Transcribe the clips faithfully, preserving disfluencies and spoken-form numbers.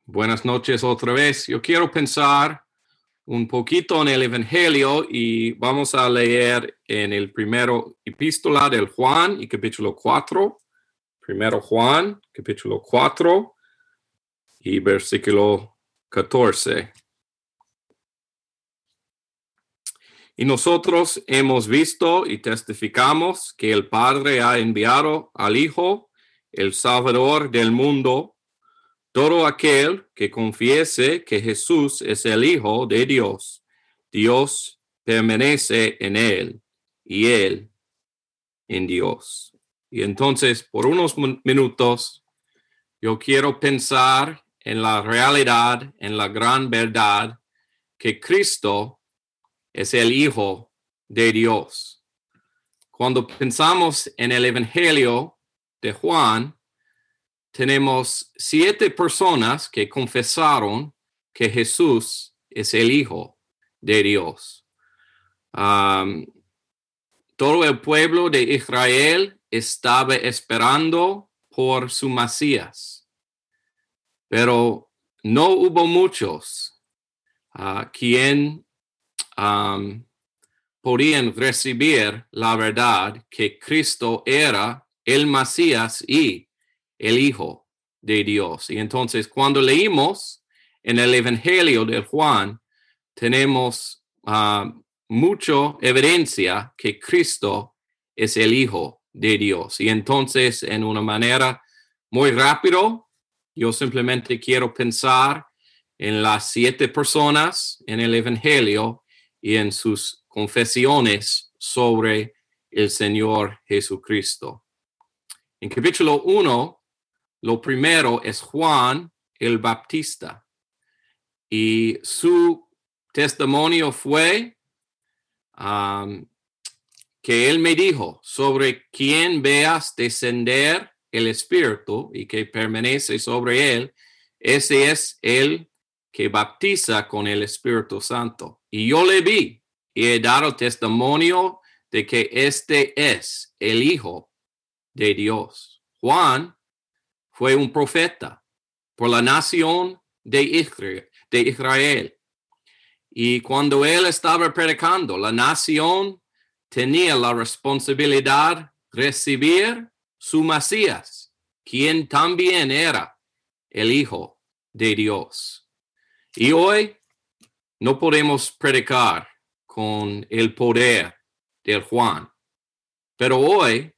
Buenas noches otra vez. Yo quiero pensar un poquito en el Evangelio y vamos a leer en el primero epístola del Juan y capítulo cuatro. Primero Juan, capítulo cuatro y versículo catorce. Y nosotros hemos visto y testificamos que el Padre ha enviado al Hijo, el Salvador del mundo. Todo aquel que confiese que Jesús es el Hijo de Dios, Dios permanece en él y él en Dios. Y entonces, por unos minutos, yo quiero pensar en la realidad, en la gran verdad, que Cristo es el Hijo de Dios. Cuando pensamos en el Evangelio de Juan, tenemos siete personas que confesaron que Jesús es el Hijo de Dios. Um, todo el pueblo de Israel estaba esperando por su Mesías, pero no hubo muchos uh, quien um, podían recibir la verdad que Cristo era el Mesías y el Hijo de Dios. Y entonces, cuando leímos en el Evangelio de Juan, tenemos uh, mucha evidencia que Cristo es el Hijo de Dios. Y entonces, en una manera muy rápido, yo simplemente quiero pensar en las siete personas en el Evangelio y en sus confesiones sobre el Señor Jesucristo. En capítulo uno, lo primero es Juan el Bautista, y su testimonio fue um, que él me dijo: sobre quien veas descender el Espíritu y que permanece sobre él, ese es el que bautiza con el Espíritu Santo. Y yo le vi y he dado testimonio de que este es el Hijo de Dios. Juan fue un profeta por la nación de Israel, de Israel. Y cuando él estaba predicando, la nación tenía la responsabilidad de recibir su Mesías, quien también era el Hijo de Dios. Y hoy no podemos predicar con el poder del Juan, pero hoy,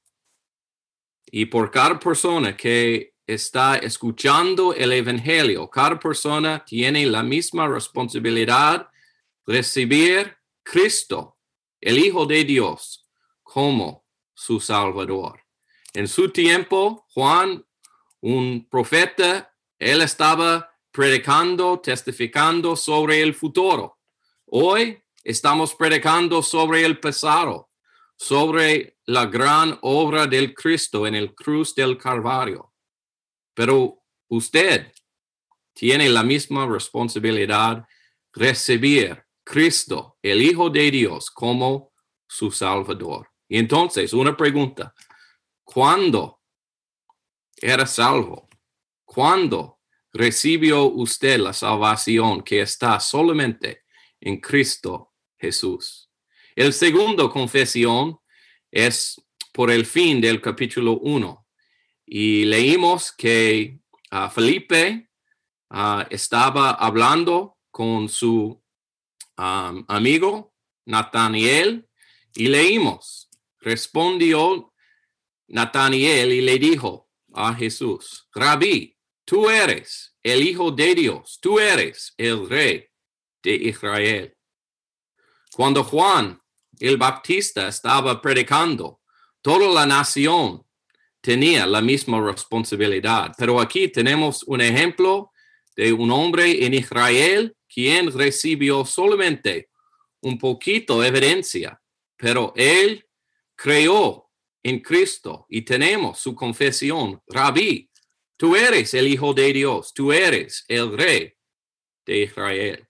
y por cada persona que está escuchando el Evangelio, cada persona tiene la misma responsabilidad de recibir Cristo, el Hijo de Dios, como su Salvador. En su tiempo, Juan, un profeta, él estaba predicando, testificando sobre el futuro. Hoy estamos predicando sobre el pasado, sobre la gran obra del Cristo en el cruz del Calvario. Pero usted tiene la misma responsabilidad de recibir Cristo, el Hijo de Dios, como su Salvador. Y entonces, una pregunta: ¿cuándo era salvo? ¿Cuándo recibió usted la salvación que está solamente en Cristo Jesús? El segundo confesión es por el fin del capítulo uno. Y leímos que uh, Felipe uh, estaba hablando con su um, amigo Nataniel, y leímos: respondió Nataniel y le dijo a Jesús: Rabí, tú eres el Hijo de Dios, tú eres el Rey de Israel. Cuando Juan el Bautista estaba predicando, toda la nación tenía la misma responsabilidad. Pero aquí tenemos un ejemplo de un hombre en Israel quien recibió solamente un poquito de evidencia, pero él creyó en Cristo y tenemos su confesión: Rabí, tú eres el Hijo de Dios, tú eres el Rey de Israel.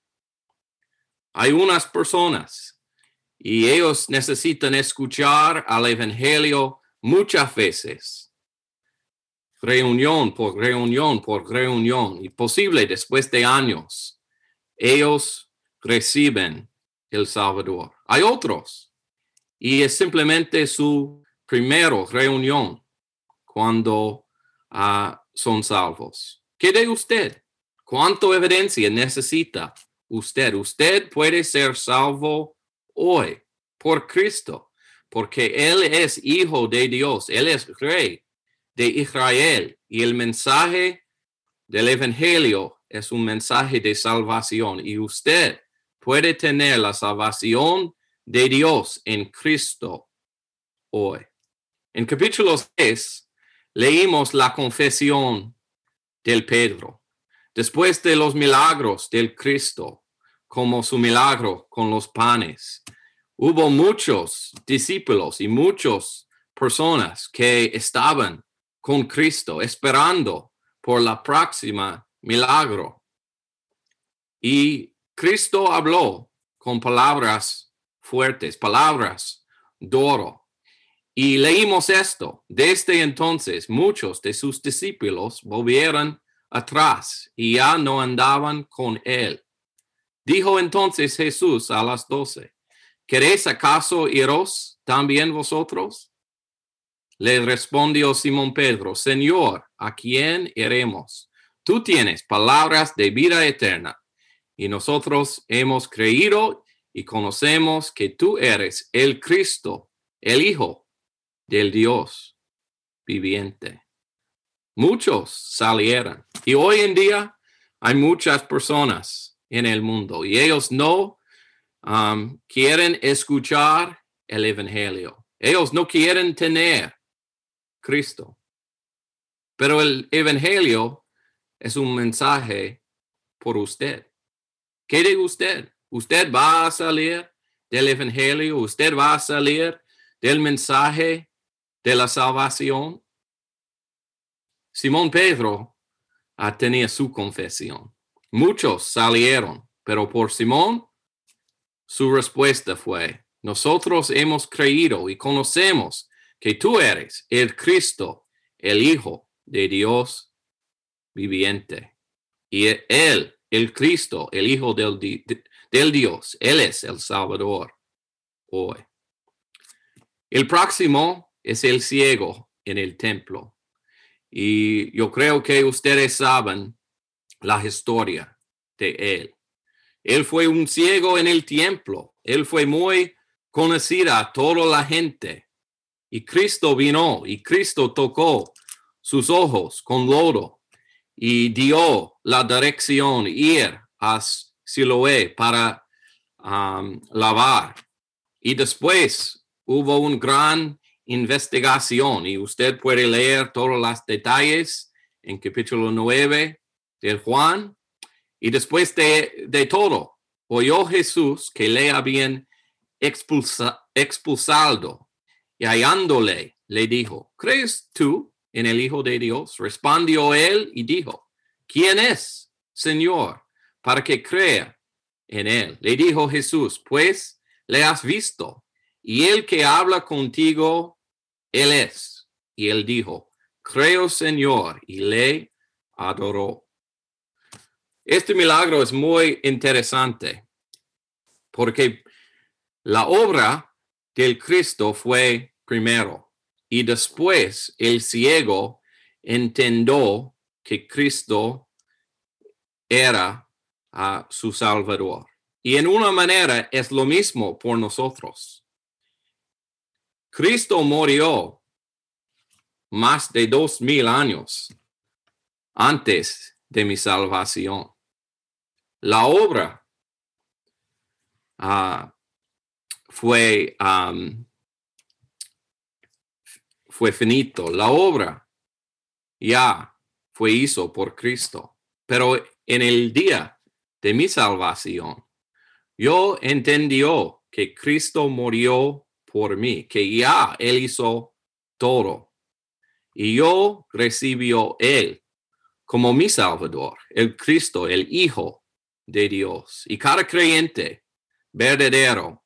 Hay unas personas y ellos necesitan escuchar al Evangelio muchas veces. reunión por reunión por reunión, y posible después de años, ellos reciben el Salvador. Hay otros, y es simplemente su primera reunión cuando uh, son salvos. ¿Qué de usted? ¿Cuánta evidencia necesita usted? Usted puede ser salvo hoy por Cristo, porque Él es hijo de Dios, Él es rey de Israel, y el mensaje del Evangelio es un mensaje de salvación, y usted puede tener la salvación de Dios en Cristo hoy. En capítulo seis leímos la confesión del Pedro. Después de los milagros del Cristo, como su milagro con los panes, hubo muchos discípulos y muchas personas que estaban con Cristo esperando por la próxima milagro. Y Cristo habló con palabras fuertes, palabras duro. Y leímos esto. Desde entonces, muchos de sus discípulos volvieron atrás y ya no andaban con él. Dijo entonces Jesús a las doce: ¿Queréis acaso iros también vosotros? Le respondió Simón Pedro: Señor, ¿a quién iremos? Tú tienes palabras de vida eterna, y nosotros hemos creído y conocemos que tú eres el Cristo, el Hijo del Dios viviente. Muchos salieron, y hoy en día hay muchas personas en el mundo, y ellos no um, quieren escuchar el Evangelio. Ellos no quieren tener Cristo. Pero el Evangelio es un mensaje por usted. ¿Qué de usted? ¿Usted va a salir del Evangelio? ¿Usted va a salir del mensaje de la salvación? Simón Pedro uh, tenía su confesión. Muchos salieron, pero por Simón su respuesta fue: nosotros hemos creído y conocemos que tú eres el Cristo, el Hijo de Dios viviente. Y él, el Cristo, el Hijo del, del Dios, Él es el Salvador hoy. El próximo es el ciego en el templo. Y yo creo que ustedes saben la historia de él. Él fue un ciego en el templo. Él fue muy conocido a toda la gente. Y Cristo vino y Cristo tocó sus ojos con lodo y dio la dirección ir a Siloé para um, lavar. Y después hubo una gran investigación, y usted puede leer todos los detalles en capítulo nueve de Juan. Y después de, de todo, oyó Jesús que le habían expulsa, expulsado, y hallándole, le dijo: ¿crees tú en el Hijo de Dios? Respondió él y dijo: ¿quién es, Señor, para que crea en él? Le dijo Jesús: pues le has visto, y el que habla contigo, él es. Y él dijo: creo, Señor, y le adoró. Este milagro es muy interesante porque la obra del Cristo fue primero, y después el ciego entendió que Cristo era uh, su Salvador. Y en una manera es lo mismo por nosotros. Cristo murió más de dos mil años antes de mi salvación. La obra uh, fue, um, fue finito. La obra ya fue hizo por Cristo. Pero en el día de mi salvación, yo entendió que Cristo murió por mí, que ya Él hizo todo. Y yo recibió Él como mi Salvador, el Cristo, el Hijo de Dios. Y cada creyente verdadero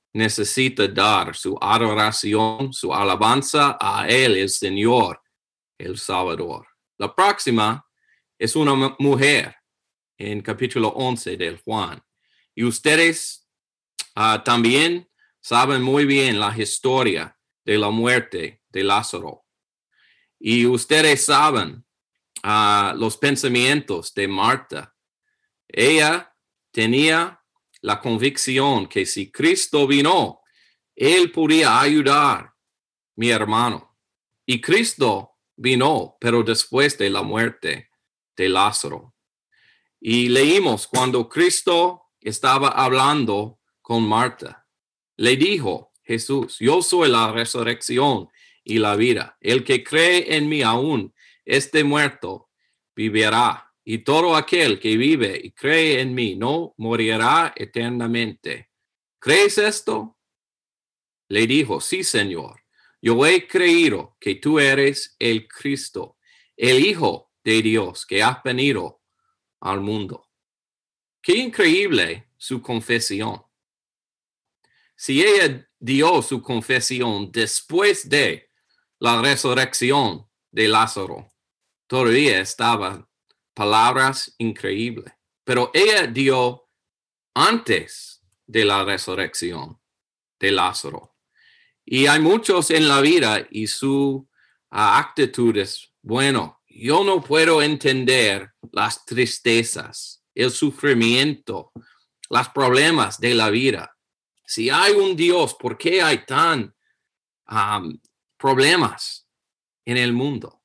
necesita dar su adoración, su alabanza a Él, el Señor, el Salvador. La próxima es una mujer en capítulo once del Juan. Y ustedes uh, también saben muy bien la historia de la muerte de Lázaro. Y ustedes saben uh, los pensamientos de Marta. Ella tenía la convicción que si Cristo vino, Él podía ayudar a mi hermano. Y Cristo vino, pero después de la muerte de Lázaro. Y leímos cuando Cristo estaba hablando con Marta. Le dijo Jesús, yo soy la resurrección y la vida. El que cree en mí aún esté muerto, vivirá. Y todo aquel que vive y cree en mí no morirá eternamente. ¿Crees esto? Le dijo, sí, Señor. Yo he creído que tú eres el Cristo, el Hijo de Dios que ha venido al mundo. Qué increíble su confesión. Si ella dio su confesión después de la resurrección de Lázaro, todavía estaban palabras increíbles. Pero ella dio antes de la resurrección de Lázaro. Y hay muchos en la vida y su uh, actitud es, bueno, yo no puedo entender las tristezas, el sufrimiento, los problemas de la vida. Si hay un Dios, ¿por qué hay tan um, problemas en el mundo?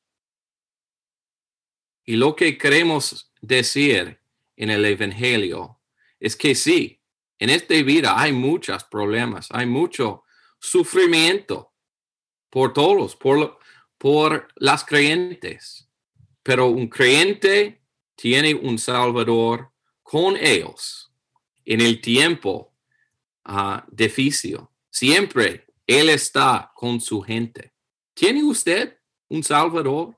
Y lo que queremos decir en el Evangelio es que sí, en esta vida hay muchos problemas, hay mucho sufrimiento por todos, por, por las creyentes. Pero un creyente tiene un Salvador con ellos en el tiempo uh, difícil. Siempre Él está con su gente. ¿Tiene usted un Salvador?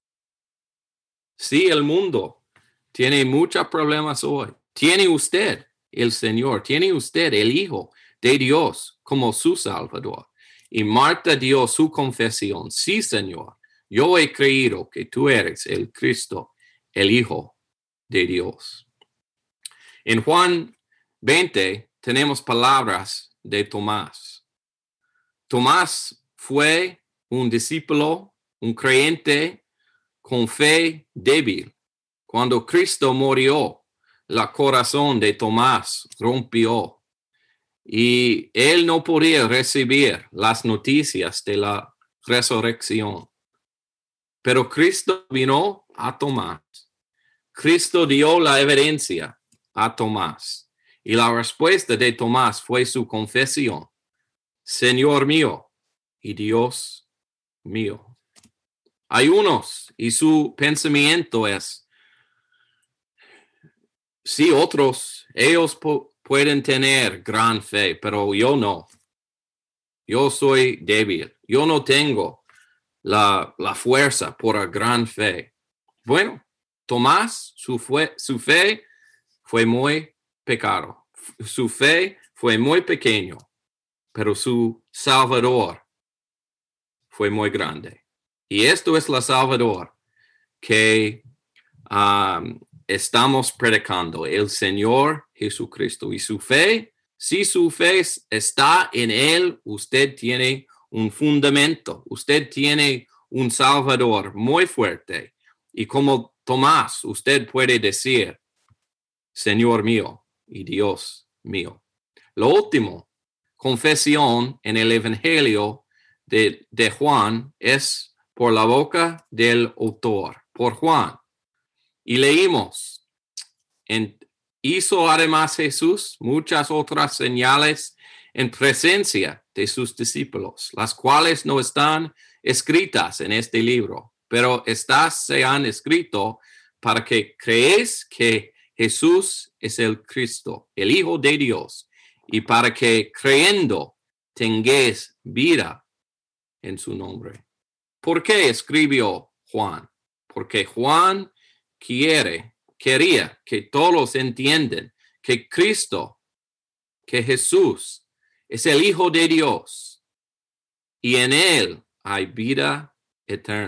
Sí, el mundo tiene muchos problemas hoy. ¿Tiene usted el Señor? ¿Tiene usted el Hijo de Dios como su Salvador? Y Marta dio su confesión. Sí, Señor, yo he creído que tú eres el Cristo, el Hijo de Dios. En Juan veinte tenemos palabras de Tomás. Tomás fue un discípulo, un creyente con fe débil. Cuando Cristo murió, el corazón de Tomás rompió y él no podía recibir las noticias de la resurrección. Pero Cristo vino a Tomás. Cristo dio la evidencia a Tomás. Y la respuesta de Tomás fue su confesión. Señor mío y Dios mío. Hay unos y su pensamiento es, sí, otros, ellos pu- pueden tener gran fe, pero yo no. Yo soy débil. Yo no tengo la, la fuerza por la gran fe. Bueno, Tomás, su, fue, su fe fue muy pecado. Su fe fue muy pequeño, pero su Salvador fue muy grande. Y esto es la Salvador que um, estamos predicando, el Señor Jesucristo. Y su fe, si su fe está en Él, usted tiene un fundamento, usted tiene un Salvador muy fuerte. Y como Tomás, usted puede decir, Señor mío y Dios mío. Lo último, confesión en el Evangelio de, de Juan es por la boca del autor, por Juan. Y leímos, en, hizo además Jesús muchas otras señales en presencia de sus discípulos, las cuales no están escritas en este libro, pero estas se han escrito para que creéis que Jesús es el Cristo, el Hijo de Dios, y para que creyendo tengáis vida en su nombre. ¿Por qué escribió Juan? Porque Juan quiere, quería que todos entiendan que Cristo, que Jesús es el Hijo de Dios y en Él hay vida eterna.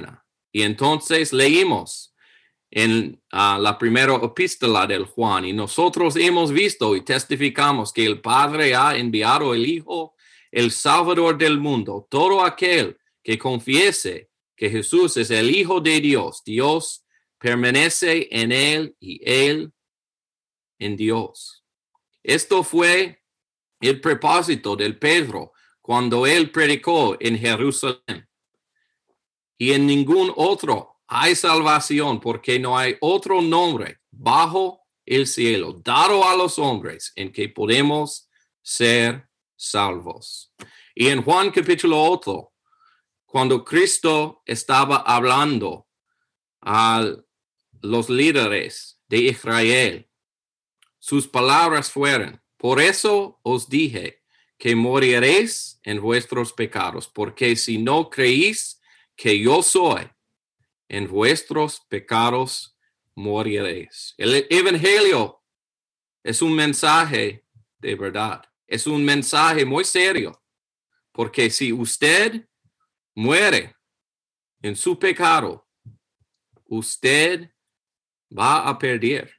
Y entonces leímos en uh, la primera epístola del Juan, y nosotros hemos visto y testificamos que el Padre ha enviado el Hijo, el Salvador del mundo. Todo aquel que confiese que Jesús es el Hijo de Dios, Dios permanece en él y él en Dios. Esto fue el propósito del Pedro cuando él predicó en Jerusalén. Y en ningún otro hay salvación, porque no hay otro nombre bajo el cielo dado a los hombres en que podemos ser salvos. Y en Juan capítulo ocho, cuando Cristo estaba hablando a los líderes de Israel, sus palabras fueron: por eso os dije que moriréis en vuestros pecados, porque si no creéis que yo soy, en vuestros pecados moriréis. El evangelio es un mensaje de verdad. Es un mensaje muy serio, porque si usted muere en su pecado, usted va a perder.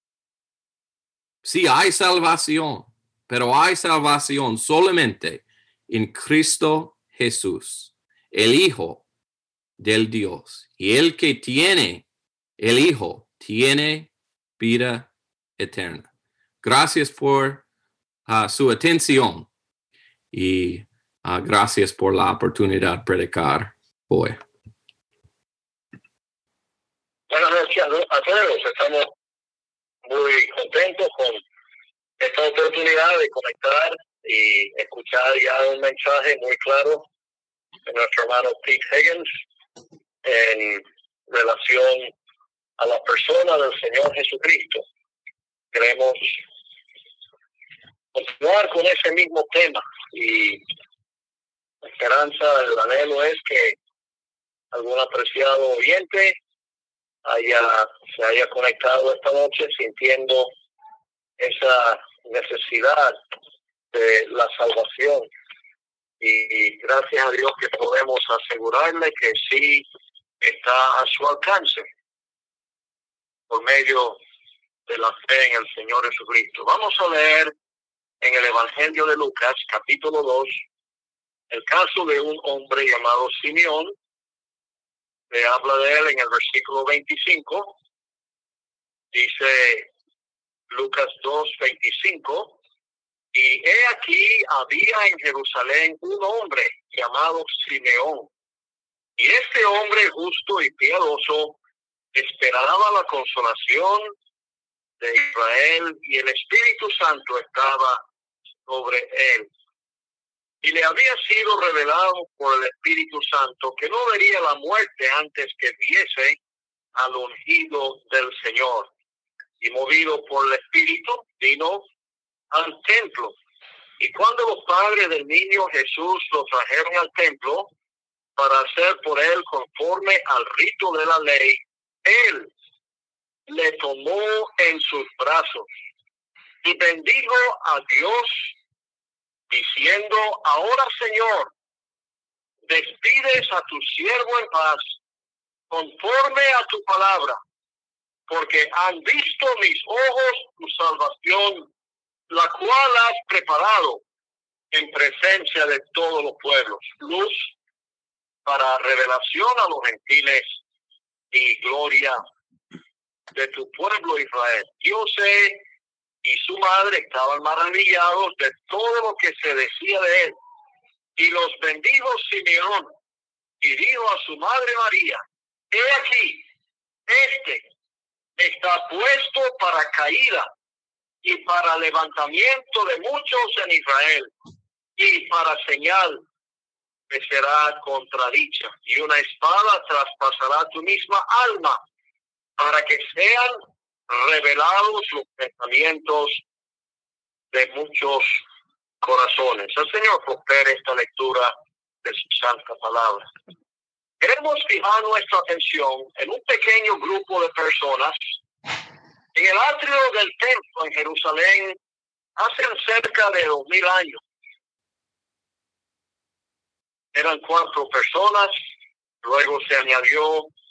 Sí, hay salvación, pero hay salvación solamente en Cristo Jesús, el Hijo del Dios. Y el que tiene el Hijo tiene vida eterna. Gracias por uh, su atención y uh, gracias por la oportunidad de predicar hoy. Buenas noches a todos. Estamos muy contentos con esta oportunidad de conectar y escuchar ya un mensaje muy claro de nuestro hermano Pete Higgins en relación a la persona del Señor Jesucristo. Queremos continuar con ese mismo tema y la esperanza, el anhelo es que algún apreciado oyente haya, se haya conectado esta noche sintiendo esa necesidad de la salvación. Y gracias a Dios que podemos asegurarle que sí está a su alcance por medio de la fe en el Señor Jesucristo. Vamos a leer en el Evangelio de Lucas, capítulo dos, el caso de un hombre llamado Simeón. Le habla de él en el versículo veinticinco. Dice Lucas dos, veinticinco. Y he aquí había en Jerusalén un hombre llamado Simeón. Y este hombre justo y piadoso esperaba la consolación de Israel, y el Espíritu Santo estaba sobre él. Y le había sido revelado por el Espíritu Santo que no vería la muerte antes que viese al ungido del Señor. Y movido por el Espíritu, vino al templo. Y cuando los padres del niño Jesús lo trajeron al templo para hacer por él conforme al rito de la ley, él le tomó en sus brazos y bendijo a Dios, diciendo: ahora, Señor, despides a tu siervo en paz, conforme a tu palabra, porque han visto mis ojos tu salvación, la cual has preparado en presencia de todos los pueblos, luz para revelación a los gentiles y gloria de tu pueblo Israel. José y su madre estaban maravillados de todo lo que se decía de él. Y los bendijo Simeón y dijo a su madre María: he aquí, este está puesto para caída y para levantamiento de muchos en Israel, y para señal que será contradicha, y una espada traspasará tu misma alma, para que sean revelados los pensamientos de muchos corazones. El Señor prospere esta lectura de su santa palabra. Queremos fijar nuestra atención en un pequeño grupo de personas en el atrio del templo en Jerusalén hace cerca de dos mil años. Eran cuatro personas, luego se añadió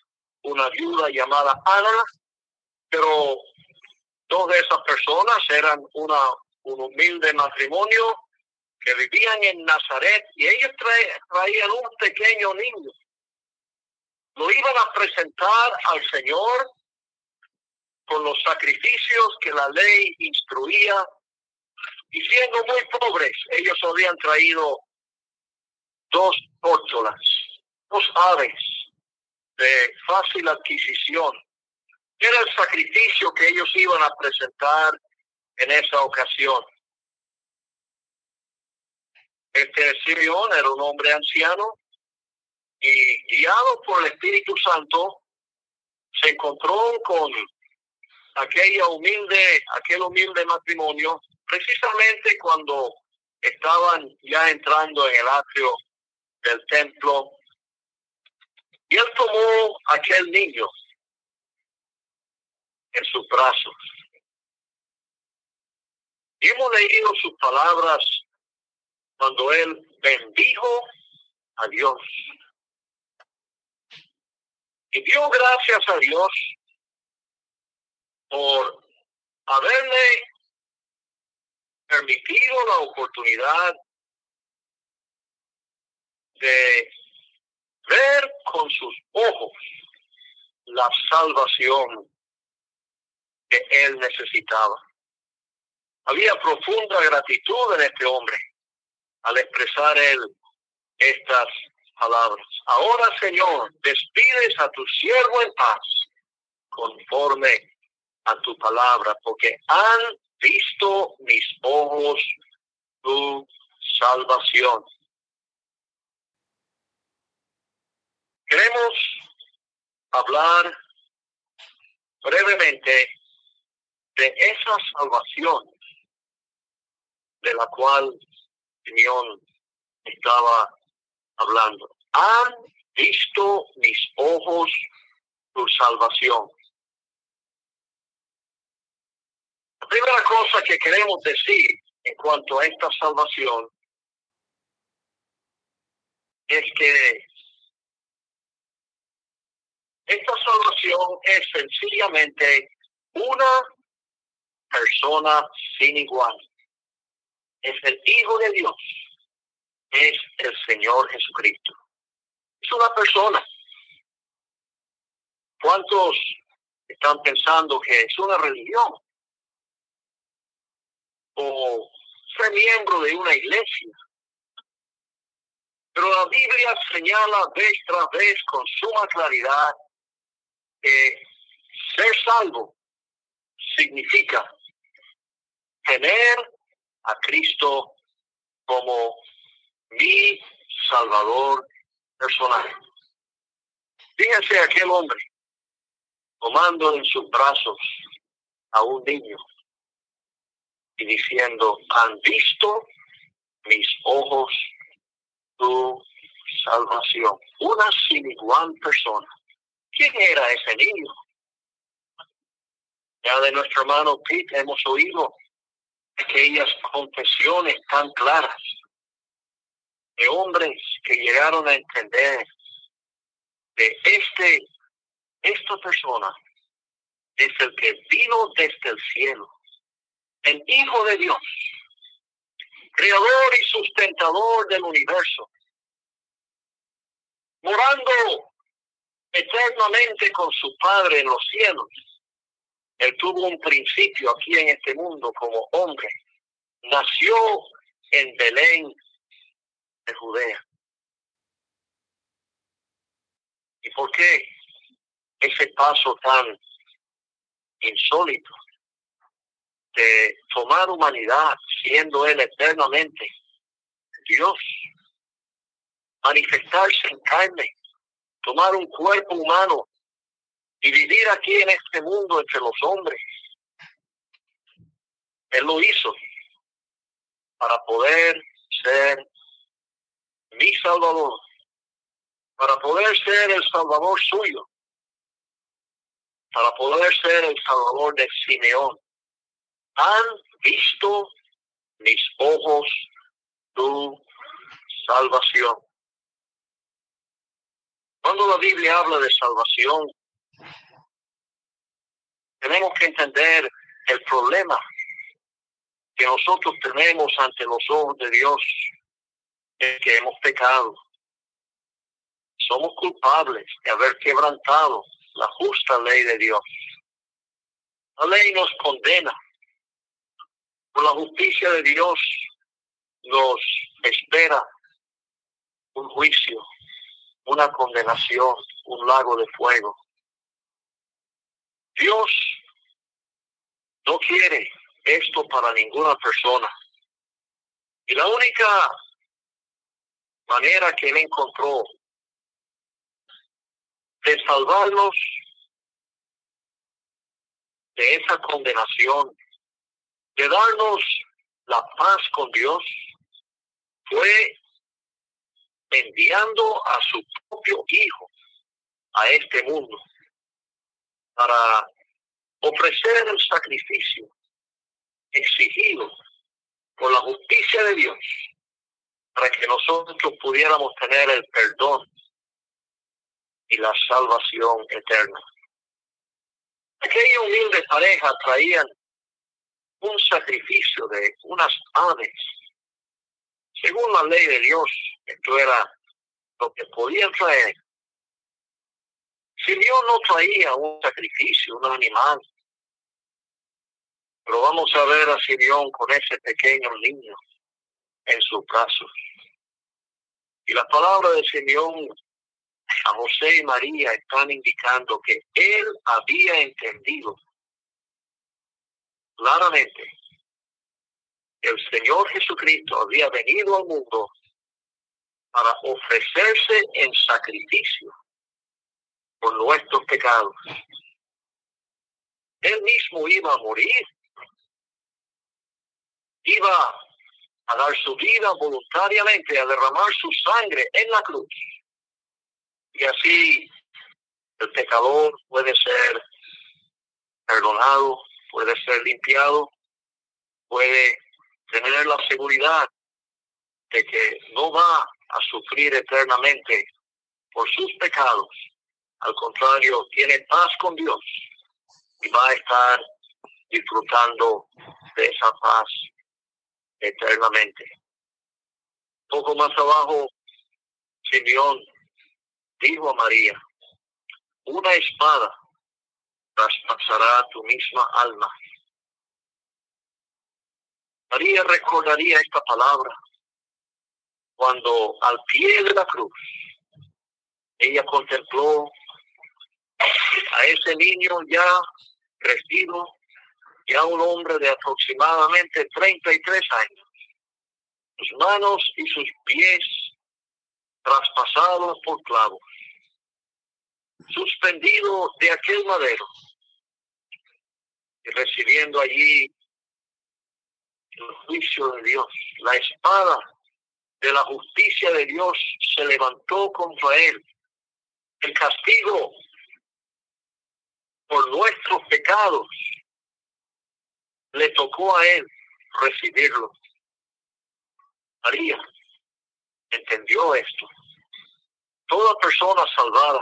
una viuda llamada Ana, pero dos de esas personas eran una, un humilde matrimonio que vivían en Nazaret y ellos trae, traían un pequeño niño. Lo iban a presentar al Señor con los sacrificios que la ley instruía, y siendo muy pobres, ellos habían traído dos tórtolas, dos aves de fácil adquisición. Era el sacrificio que ellos iban a presentar en esa ocasión. Este Simeón era un hombre anciano y, guiado por el Espíritu Santo, se encontró con aquella humilde, aquel humilde matrimonio, precisamente cuando estaban ya entrando en el atrio del templo, y él tomó aquel niño en sus brazos. Y hemos leído sus palabras cuando él bendijo a Dios. Y dio gracias a Dios por haberle permitido la oportunidad de ver con sus ojos la salvación que él necesitaba. Había profunda gratitud en este hombre al expresar él estas palabras. Ahora, Señor, despides a tu siervo en paz, conforme a tu palabra, porque han visto mis ojos tu salvación. Queremos hablar brevemente de esa salvación de la cual Simeón estaba hablando. Han visto mis ojos tu salvación. La primera cosa que queremos decir en cuanto a esta salvación es que esta salvación es sencillamente una persona sin igual. Es el Hijo de Dios. Es el Señor Jesucristo. Es una persona. ¿Cuántos están pensando que es una religión? O ser miembro de una iglesia. Pero la Biblia señala vez tras vez con suma claridad que ser salvo significa tener a Cristo como mi Salvador personal. Fíjense aquel hombre tomando en sus brazos a un niño y diciendo, han visto mis ojos tu salvación. Una sin igual persona. ¿Quién era ese niño? Ya de nuestro hermano Pete hemos oído aquellas confesiones tan claras de hombres que llegaron a entender de este, esta persona es el que vino desde el cielo, el Hijo de Dios, creador y sustentador del universo, morando eternamente con su Padre en los cielos. Él tuvo un principio aquí en este mundo como hombre. Nació en Belén de Judea. ¿Y por qué ese paso tan insólito de tomar humanidad siendo él eternamente Dios, manifestarse en carne, tomar un cuerpo humano y vivir aquí en este mundo entre los hombres? Él lo hizo para poder ser mi Salvador, para poder ser el Salvador suyo, para poder ser el Salvador de Simeón. Han visto mis ojos tu salvación. Cuando la Biblia habla de salvación, Tenemos que entender el problema que nosotros tenemos ante los ojos de Dios, es que hemos pecado. Somos culpables de haber quebrantado la justa ley de Dios. La ley nos condena. Por la justicia de Dios nos espera un juicio, una condenación, un lago de fuego. Dios no quiere esto para ninguna persona. Y la única manera que Él encontró de salvarnos de esa condenación, de darnos la paz con Dios, fue enviando a su propio Hijo a este mundo para ofrecer el sacrificio exigido por la justicia de Dios, para que nosotros pudiéramos tener el perdón y la salvación eterna. Aquella humilde pareja traían un sacrificio de unas aves. Según la ley de Dios, esto era lo que podían traer. Simeón no traía un sacrificio, un animal. Pero vamos a ver a Simeón con ese pequeño niño en sus brazos. Y la palabra de Simeón a José y María están indicando que él había entendido claramente que el Señor Jesucristo había venido al mundo para ofrecerse en sacrificio por nuestros pecados. Él mismo iba a morir, iba a dar su vida voluntariamente, a derramar su sangre en la cruz. Y así el pecador puede ser perdonado, puede ser limpiado, puede tener la seguridad de que no va a sufrir eternamente por sus pecados. Al contrario, tiene paz con Dios y va a estar disfrutando de esa paz eternamente. Poco más abajo, Simeón dijo a María: una espada traspasará tu misma alma. María recordaría esta palabra cuando al pie de la cruz ella contempló a ese niño ya crecido, ya un hombre de aproximadamente treinta y tres años, sus manos y sus pies traspasados por clavos, suspendido de aquel madero y recibiendo allí el juicio de Dios. La espada de la justicia de Dios se levantó contra él. El castigo por nuestros pecados le tocó a él recibirlo. María entendió esto. Toda persona salvada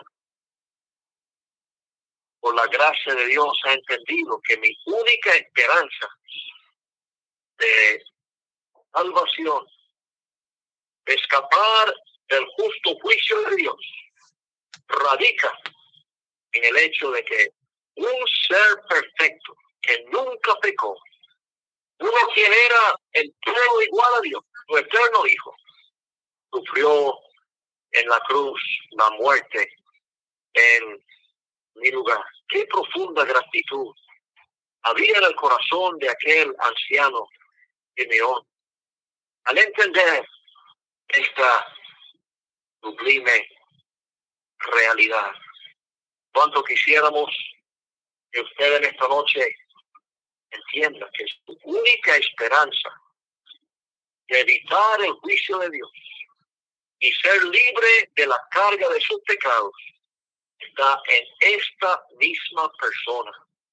por la gracia de Dios ha entendido que mi única esperanza de salvación, de escapar del justo juicio de Dios, radica en el hecho de que un ser perfecto que nunca pecó, uno quien era el todo igual a Dios, su eterno Hijo, sufrió en la cruz la muerte en mi lugar. Qué profunda gratitud había en el corazón de aquel anciano Simeón al entender esta sublime realidad. Cuánto quisiéramos que usted en esta noche entienda que su única esperanza de evitar el juicio de Dios y ser libre de la carga de sus pecados está en esta misma persona,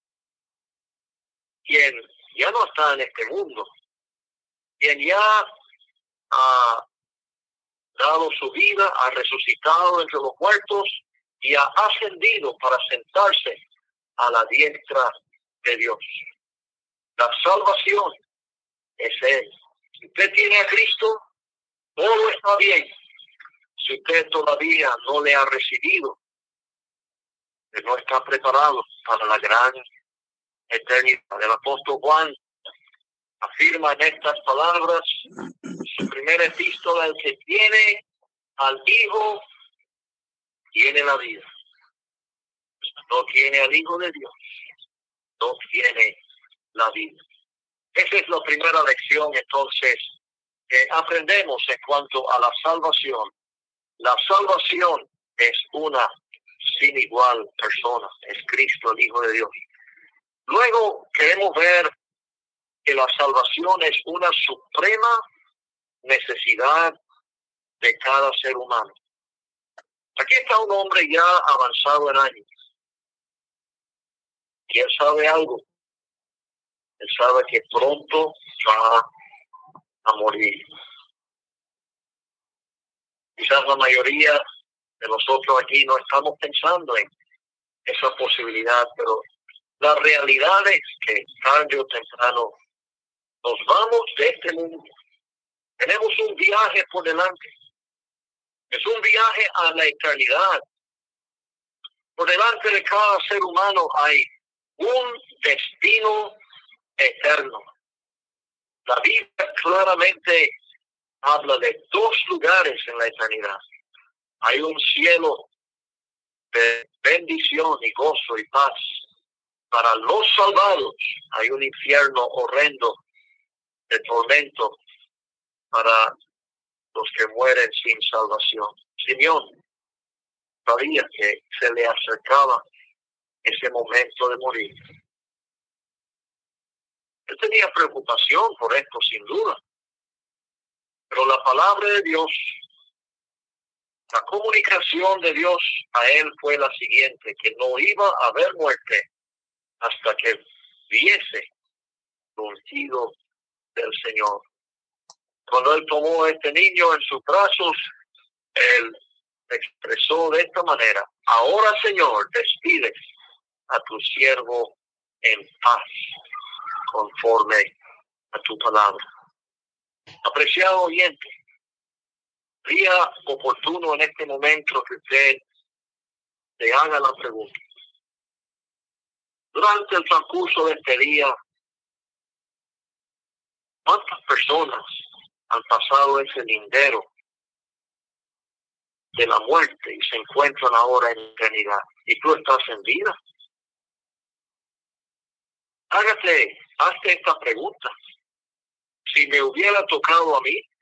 quien ya no está en este mundo, quien ya ha dado su vida, ha resucitado entre los muertos y ha ascendido para sentarse a la diestra de Dios. La salvación es Él. Si usted tiene a Cristo, todo está bien. Si usted todavía no le ha recibido, que no está preparado para la gran eternidad. El apóstol Juan afirma en estas palabras, su primera epístola: el que tiene al Hijo tiene la vida. No tiene al Hijo de Dios, no tiene la vida. Esa es la primera lección, entonces, que aprendemos en cuanto a la salvación. La salvación es una sin igual persona, es Cristo, el Hijo de Dios. Luego queremos ver que la salvación es una suprema necesidad de cada ser humano. Aquí está un hombre ya avanzado en años. Y él sabe algo. Él sabe que pronto va a morir. Quizás la mayoría de nosotros aquí no estamos pensando en esa posibilidad, pero la realidad es que tarde o temprano nos vamos de este mundo. Tenemos un viaje por delante. Es un viaje a la eternidad. Por delante de cada ser humano hay un destino eterno. La Biblia claramente habla de dos lugares en la eternidad. Hay un cielo de bendición y gozo y paz para los salvados. Hay un infierno horrendo de tormento para los que mueren sin salvación. Simeón sabía que se le acercaba ese momento de morir. Él tenía preocupación por esto, sin duda. Pero la palabra de Dios, la comunicación de Dios a él fue la siguiente: que no iba a haber muerte hasta que viese el ungido del Señor. Cuando él tomó a este niño en sus brazos, él expresó de esta manera: ahora, Señor, despides a tu siervo en paz, conforme a tu palabra. Apreciado oyente, sería oportuno en este momento que usted se haga la pregunta: durante el transcurso de este día, ¿cuántas personas han pasado ese lindero de la muerte y se encuentran ahora en eternidad? Y tú estás en vida. Hágate, hazte esta pregunta: si me hubiera tocado a mí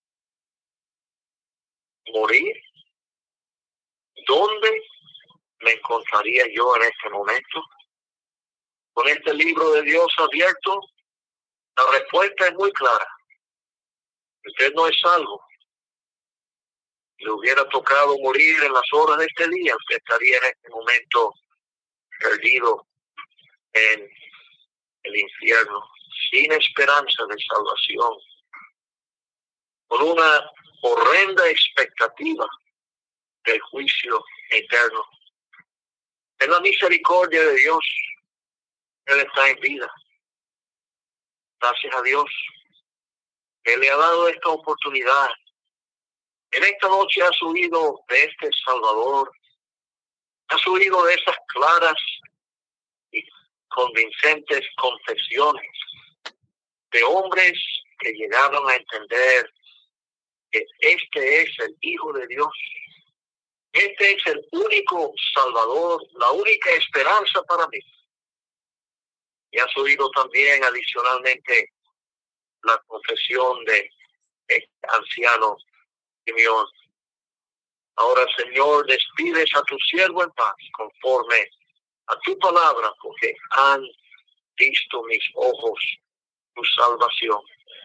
morir, ¿dónde me encontraría yo en este momento? Con este libro de Dios abierto, la respuesta es muy clara. Usted no es salvo. Si le hubiera tocado morir en las horas de este día, usted estaría en este momento perdido en el infierno, sin esperanza de salvación, con una horrenda expectativa del juicio eterno. En la misericordia de Dios, Él está en vida. Gracias a Dios, Él le ha dado esta oportunidad. En esta noche has oído de este Salvador, has oído de esas claras y convincentes confesiones de hombres que llegaron a entender que este es el Hijo de Dios. Este es el único Salvador, la única esperanza para mí. Y has oído también adicionalmente la confesión de este anciano Simeón. Ahora, Señor, despides a tu siervo en paz, conforme a tu palabra, porque han visto mis ojos tu salvación.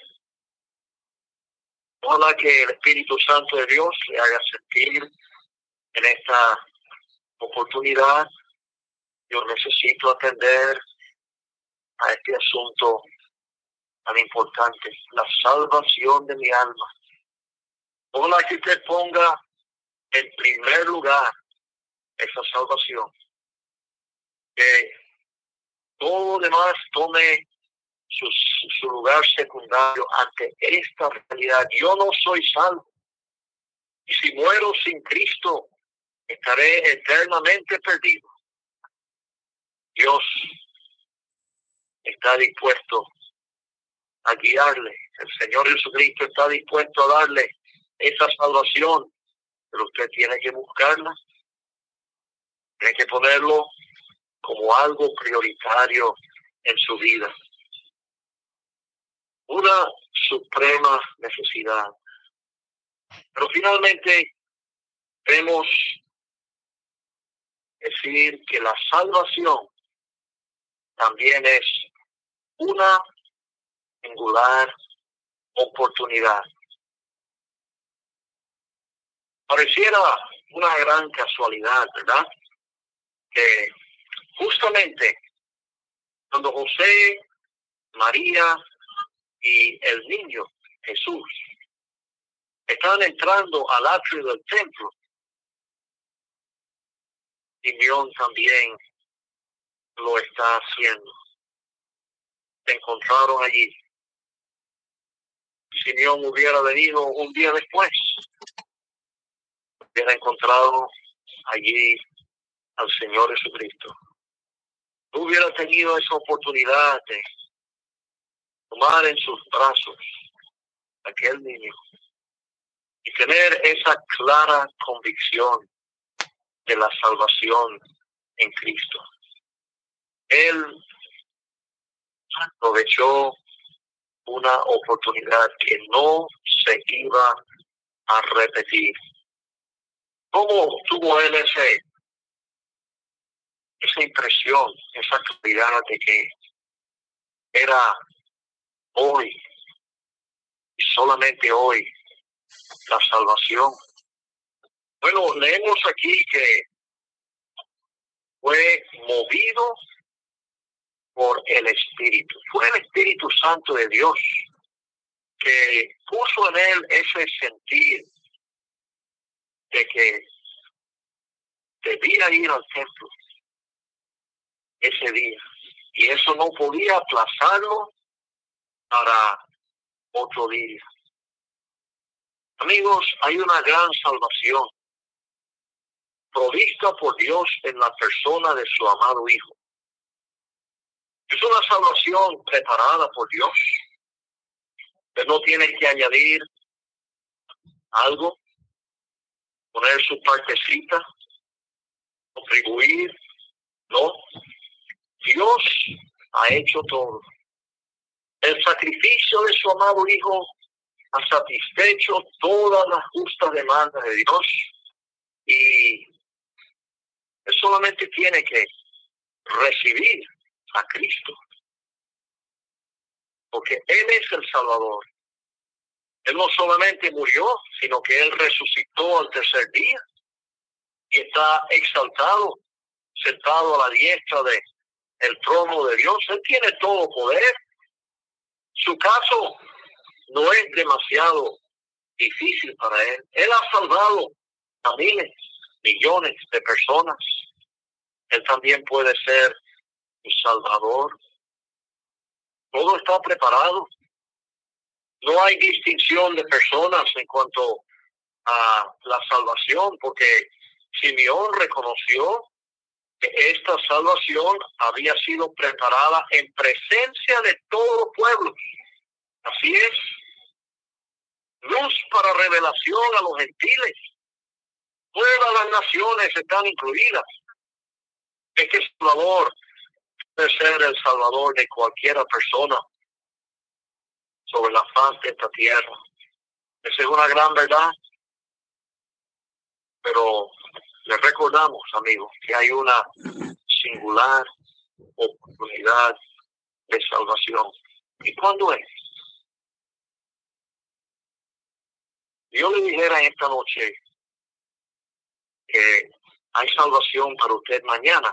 Ojalá que el Espíritu Santo de Dios le haga sentir en esta oportunidad: yo necesito atender a este asunto tan importante, la salvación de mi alma. Ojalá que usted ponga en primer lugar esa salvación. Que todo demás tome su, su lugar secundario ante esta realidad. Yo no soy salvo. Y si muero sin Cristo, estaré eternamente perdido. Dios está dispuesto a guiarle. El Señor Jesucristo está dispuesto a darle esa salvación, pero usted tiene que buscarla. Tiene que ponerlo como algo prioritario en su vida. Una suprema necesidad. Pero finalmente debemos decir que la salvación también es una singular oportunidad. Pareciera una gran casualidad, ¿verdad? Que justamente cuando José, María y el niño Jesús estaban entrando al atrio del templo, Simeón también lo está haciendo. Se encontraron allí. Simeón hubiera venido un día después, hubiera encontrado allí al Señor Jesucristo. No hubiera tenido esa oportunidad de tomar en sus brazos a aquel niño y tener esa clara convicción de la salvación en Cristo. Él aprovechó una oportunidad que no se iba a repetir. ¿Cómo tuvo él ese, esa impresión, esa claridad de que era hoy, y solamente hoy, la salvación? Bueno, leemos aquí que fue movido por el Espíritu. Fue el Espíritu Santo de Dios que puso en él ese sentir de que debía ir al templo ese día. Y eso no podía aplazarlo para otro día. Amigos, hay una gran salvación provista por Dios en la persona de su amado Hijo. Es una salvación preparada por Dios. Usted no tiene que añadir algo, poner su partecita, contribuir. No. Dios ha hecho todo. El sacrificio de su amado Hijo ha satisfecho todas las justas demandas de Dios y él solamente tiene que recibir a Cristo, porque Él es el Salvador. Él no solamente murió, sino que Él resucitó al tercer día y está exaltado, sentado a la diestra de el trono de Dios. Él tiene todo poder. Su caso no es demasiado difícil para Él. Él ha salvado a miles, millones de personas. Él también puede ser un Salvador. Todo está preparado. No hay distinción de personas en cuanto a la salvación, porque Simeón reconoció que esta salvación había sido preparada en presencia de todos los pueblos. Así es. Luz para revelación a los gentiles. Todas las naciones están incluidas. Este Salvador puede ser el Salvador de cualquier persona sobre la faz de esta tierra. Esa es una gran verdad. Pero les recordamos, amigos, que hay una singular oportunidad de salvación. ¿Y cuándo es? Yo le dijera esta noche que hay salvación para usted mañana.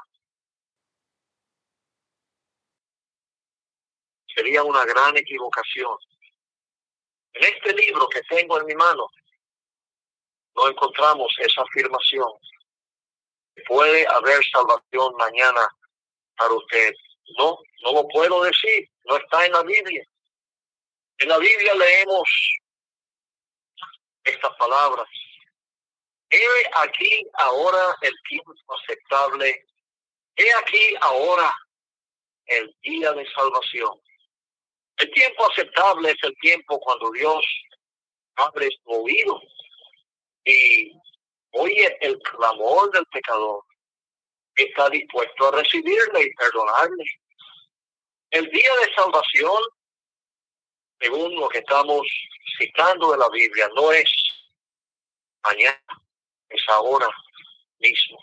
Sería una gran equivocación. En este libro que tengo en mi mano no encontramos esa afirmación. puede haber salvación mañana para usted. No, no lo puedo decir, no está en la Biblia. En la Biblia leemos estas palabras: he aquí ahora el tiempo aceptable, he aquí ahora el día de salvación. El tiempo aceptable es el tiempo cuando Dios abre su oído y oye el clamor del pecador, está dispuesto a recibirle y perdonarle. El día de salvación, según lo que estamos citando de la Biblia, no es mañana, es ahora mismo.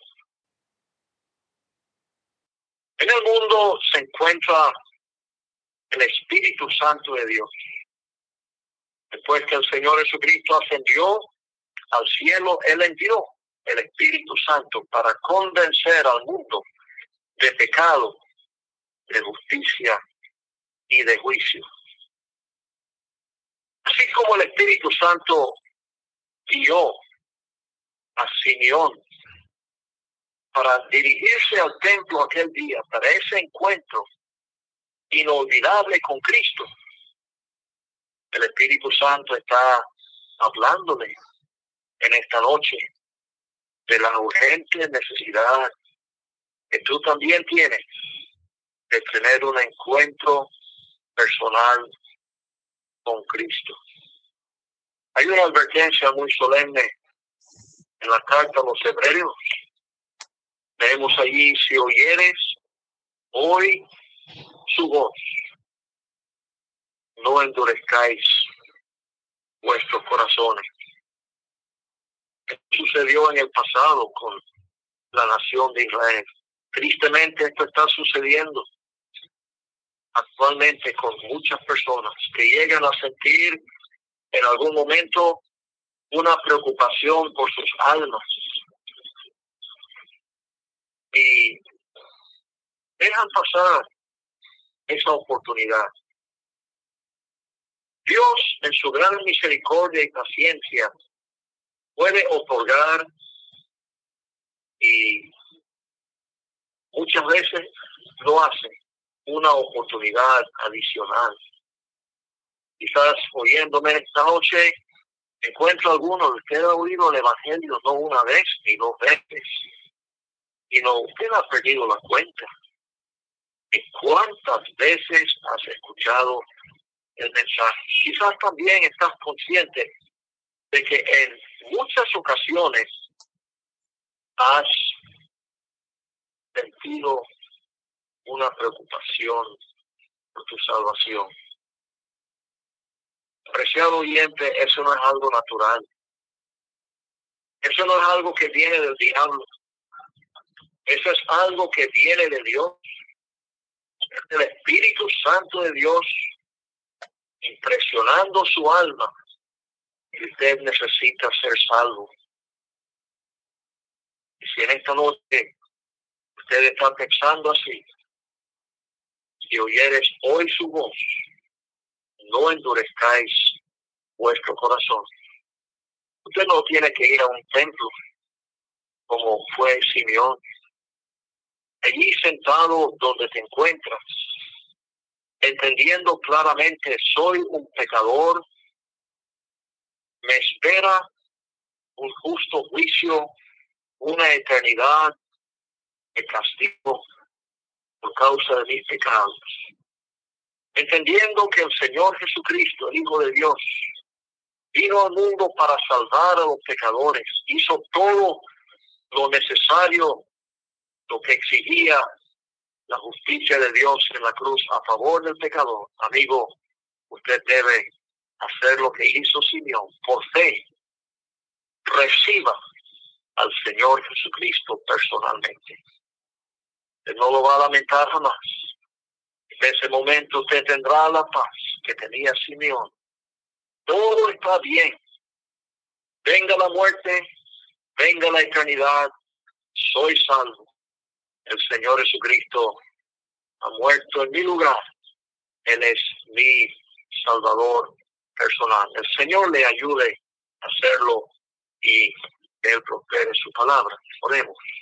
En el mundo se encuentra el Espíritu Santo de Dios. Después que el Señor Jesucristo ascendió al cielo, Él envió el Espíritu Santo para convencer al mundo de pecado, de justicia y de juicio. Así como el Espíritu Santo guió a Simeón para dirigirse al templo aquel día, para ese encuentro inolvidable con Cristo, el Espíritu Santo está hablándole en esta noche de la urgente necesidad que tú también tienes de tener un encuentro personal con Cristo. Hay una advertencia muy solemne en la carta a los Hebreos. Leemos allí: si oyeres hoy su voz, no endurezcáis vuestros corazones. Esto sucedió en el pasado con la nación de Israel. Tristemente esto está sucediendo actualmente con muchas personas que llegan a sentir en algún momento una preocupación por sus almas y dejan pasar esa oportunidad. Dios, en su gran misericordia y paciencia, puede otorgar, y muchas veces lo hace, una oportunidad adicional. Quizás oyéndome esta noche, encuentro alguno de ustedes ha oído el Evangelio no una vez ni dos veces, y no, usted ha perdido la cuenta de cuántas veces has escuchado el mensaje. Quizás también estás consciente de que en muchas ocasiones has sentido una preocupación por tu salvación. Apreciado oyente, eso no es algo natural. Eso no es algo que viene del diablo. Eso es algo que viene de Dios. Es el Espíritu Santo de Dios impresionando su alma. Y usted necesita ser salvo. Y si en esta noche usted está pensando así, si oyeres hoy su voz, no endurezcáis vuestro corazón. Usted no tiene que ir a un templo como fue Simeón. Allí sentado donde te encuentras, entendiendo claramente: soy un pecador, me espera un justo juicio, una eternidad de castigo por causa de mis pecados. Entendiendo que el Señor Jesucristo, el Hijo de Dios, vino al mundo para salvar a los pecadores, hizo todo lo necesario, lo que exigía la justicia de Dios en la cruz a favor del pecador. Amigo, usted debe hacer lo que hizo Simeón. Por fe, reciba al Señor Jesucristo personalmente. Usted no lo va a lamentar jamás. En ese momento usted tendrá la paz que tenía Simeón. Todo está bien. Venga la muerte, venga la eternidad, soy salvo. El Señor Jesucristo ha muerto en mi lugar. Él es mi Salvador personal. El Señor le ayude a hacerlo y Él prospere su palabra. Oremos.